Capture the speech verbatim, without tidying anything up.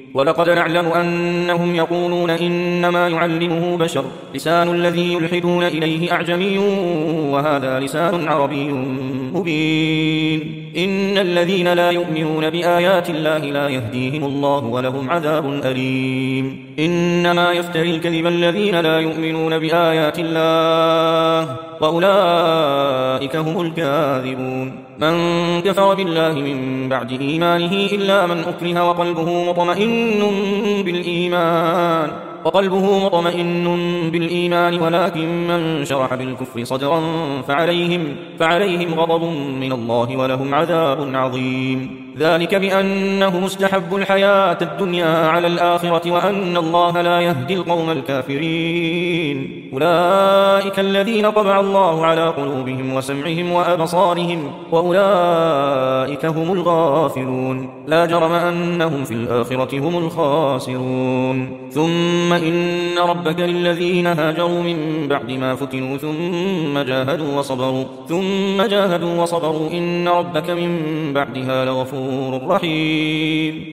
ولقد نعلم أنهم يقولون إنما يعلمه بشر لسان الذي يلحدون إليه أعجمي وهذا لسان عربي مبين إن الذين لا يؤمنون بآيات الله لا يهديهم الله ولهم عذاب أليم إنما يفتري الكذب الذين لا يؤمنون بآيات الله وأولئك هم الكاذبون من كفر بالله من بعد إيمانه إلا من أكره وقلبه مطمئن بالإيمان وقلبه مطمئن بالإيمان ولكن من شرح بالكفر صدرا فعليهم, فعليهم غضب من الله ولهم عذاب عظيم ذلك بأنه مستحب الحياة الدنيا على الآخرة وأن الله لا يهدي القوم الكافرين أولئك الذين طبع الله على قلوبهم وسمعهم وأبصارهم وأولئك هم الغافلون لا جرم أنهم في الآخرة هم الخاسرون ثم إن ربك للذين هاجروا من بعد ما فتنوا ثم جاهدوا وصبروا ثم جاهدوا وصبروا إن ربك من بعدها لغفور رحيم